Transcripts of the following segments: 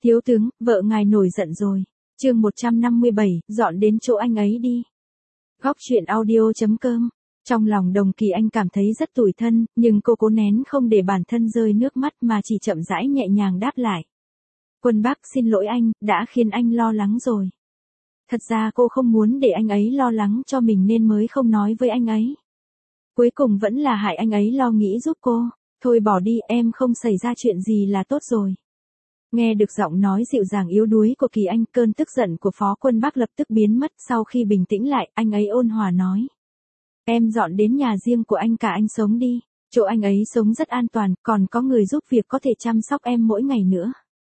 Thiếu tướng, vợ ngài nổi giận rồi. Chương 157, dọn đến chỗ anh ấy đi. Góc truyện audio.com. Trong lòng Đồng Kỳ Anh cảm thấy rất tủi thân, nhưng cô cố nén không để bản thân rơi nước mắt mà chỉ chậm rãi nhẹ nhàng đáp lại. Quân Bác xin lỗi anh, đã khiến anh lo lắng rồi. Thật ra cô không muốn để anh ấy lo lắng cho mình nên mới không nói với anh ấy. Cuối cùng vẫn là hại anh ấy lo nghĩ giúp cô. Thôi bỏ đi, em không xảy ra chuyện gì là tốt rồi. Nghe được giọng nói dịu dàng yếu đuối của Kỳ Anh, cơn tức giận của Phó Quân Bác lập tức biến mất. Sau khi bình tĩnh lại, anh ấy ôn hòa nói. Em dọn đến nhà riêng của anh cả anh sống đi. Chỗ anh ấy sống rất an toàn, còn có người giúp việc có thể chăm sóc em mỗi ngày nữa.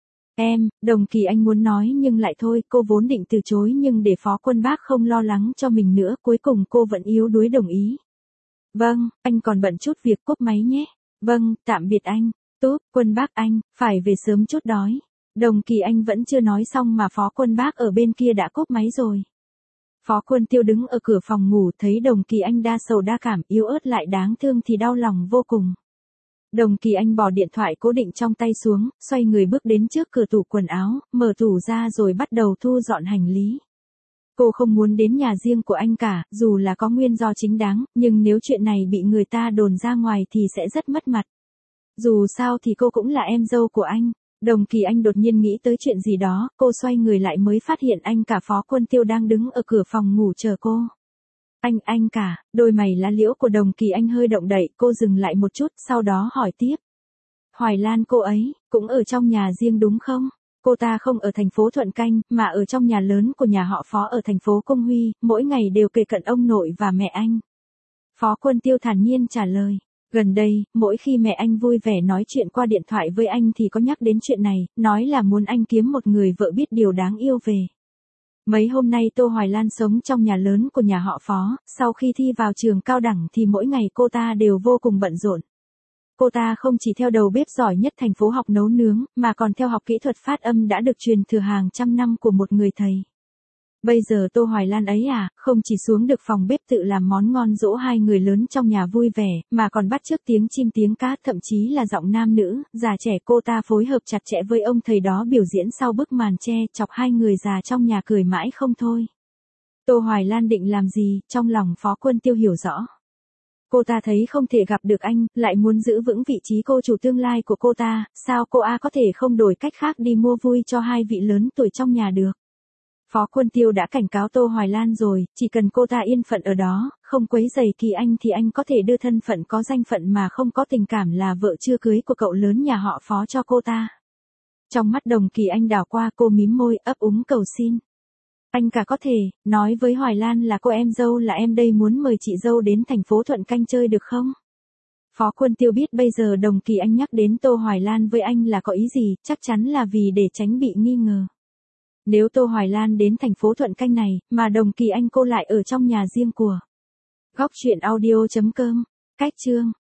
Đồng Kỳ Anh muốn nói nhưng lại thôi, cô vốn định từ chối nhưng để Phó Quân Bác không lo lắng cho mình nữa, cuối cùng cô vẫn yếu đuối đồng ý. Vâng, anh còn bận chút việc, cúp máy nhé. Vâng, tạm biệt anh. Tốt, Quân Bác anh, phải về sớm chút đói. Đồng Kỳ Anh vẫn chưa nói xong mà Phó Quân Bác ở bên kia đã cúp máy rồi. Phó Quân Tiêu đứng ở cửa phòng ngủ thấy Đồng Kỳ Anh đa sầu đa cảm, yếu ớt lại đáng thương thì đau lòng vô cùng. Đồng Kỳ Anh bỏ điện thoại cố định trong tay xuống, xoay người bước đến trước cửa tủ quần áo, mở tủ ra rồi bắt đầu thu dọn hành lý. Cô không muốn đến nhà riêng của anh cả, dù là có nguyên do chính đáng, nhưng nếu chuyện này bị người ta đồn ra ngoài thì sẽ rất mất mặt. Dù sao thì cô cũng là em dâu của anh. Đồng Kỳ Anh đột nhiên nghĩ tới chuyện gì đó, cô xoay người lại mới phát hiện anh cả Phó Quân Tiêu đang đứng ở cửa phòng ngủ chờ cô. Anh cả, đôi mày lá liễu của Đồng Kỳ Anh hơi động đậy, cô dừng lại một chút, sau đó hỏi tiếp. Hoài Lan cô ấy, cũng ở trong nhà riêng đúng không? Cô ta không ở thành phố Thuận Canh, mà ở trong nhà lớn của nhà họ Phó ở thành phố Cung Huy, mỗi ngày đều kề cận ông nội và mẹ anh. Phó Quân Tiêu thản nhiên trả lời. Gần đây, mỗi khi mẹ anh vui vẻ nói chuyện qua điện thoại với anh thì có nhắc đến chuyện này, nói là muốn anh kiếm một người vợ biết điều đáng yêu về. Mấy hôm nay Tô Hoài Lan sống trong nhà lớn của nhà họ Phó, sau khi thi vào trường cao đẳng thì mỗi ngày cô ta đều vô cùng bận rộn. Cô ta không chỉ theo đầu bếp giỏi nhất thành phố học nấu nướng, mà còn theo học kỹ thuật phát âm đã được truyền thừa hàng trăm năm của một người thầy. Bây giờ Tô Hoài Lan ấy không chỉ xuống được phòng bếp tự làm món ngon dỗ hai người lớn trong nhà vui vẻ, mà còn bắt chước tiếng chim tiếng cá, thậm chí là giọng nam nữ, già trẻ cô ta phối hợp chặt chẽ với ông thầy đó biểu diễn sau bức màn che, chọc hai người già trong nhà cười mãi không thôi. Tô Hoài Lan định làm gì, trong lòng Phó Quân Tiêu hiểu rõ. Cô ta thấy không thể gặp được anh, lại muốn giữ vững vị trí cô chủ tương lai của cô ta, sao cô có thể không đổi cách khác đi mua vui cho hai vị lớn tuổi trong nhà được. Phó Quân Tiêu đã cảnh cáo Tô Hoài Lan rồi, chỉ cần cô ta yên phận ở đó, không quấy rầy Kỳ Anh thì anh có thể đưa thân phận có danh phận mà không có tình cảm là vợ chưa cưới của cậu lớn nhà họ Phó cho cô ta. Trong mắt Đồng Kỳ Anh đảo qua, cô mím môi, ấp úng cầu xin. Anh cả có thể, nói với Hoài Lan là cô em dâu là em đây muốn mời chị dâu đến thành phố Thuận Canh chơi được không? Phó Quân Tiêu biết bây giờ Đồng Kỳ Anh nhắc đến Tô Hoài Lan với anh là có ý gì, chắc chắn là vì để tránh bị nghi ngờ. Nếu Tô Hoài Lan đến thành phố Thuận Canh này, mà Đồng Kỳ Anh cô lại ở trong nhà riêng của. Góc truyện audio.com. Cách chương.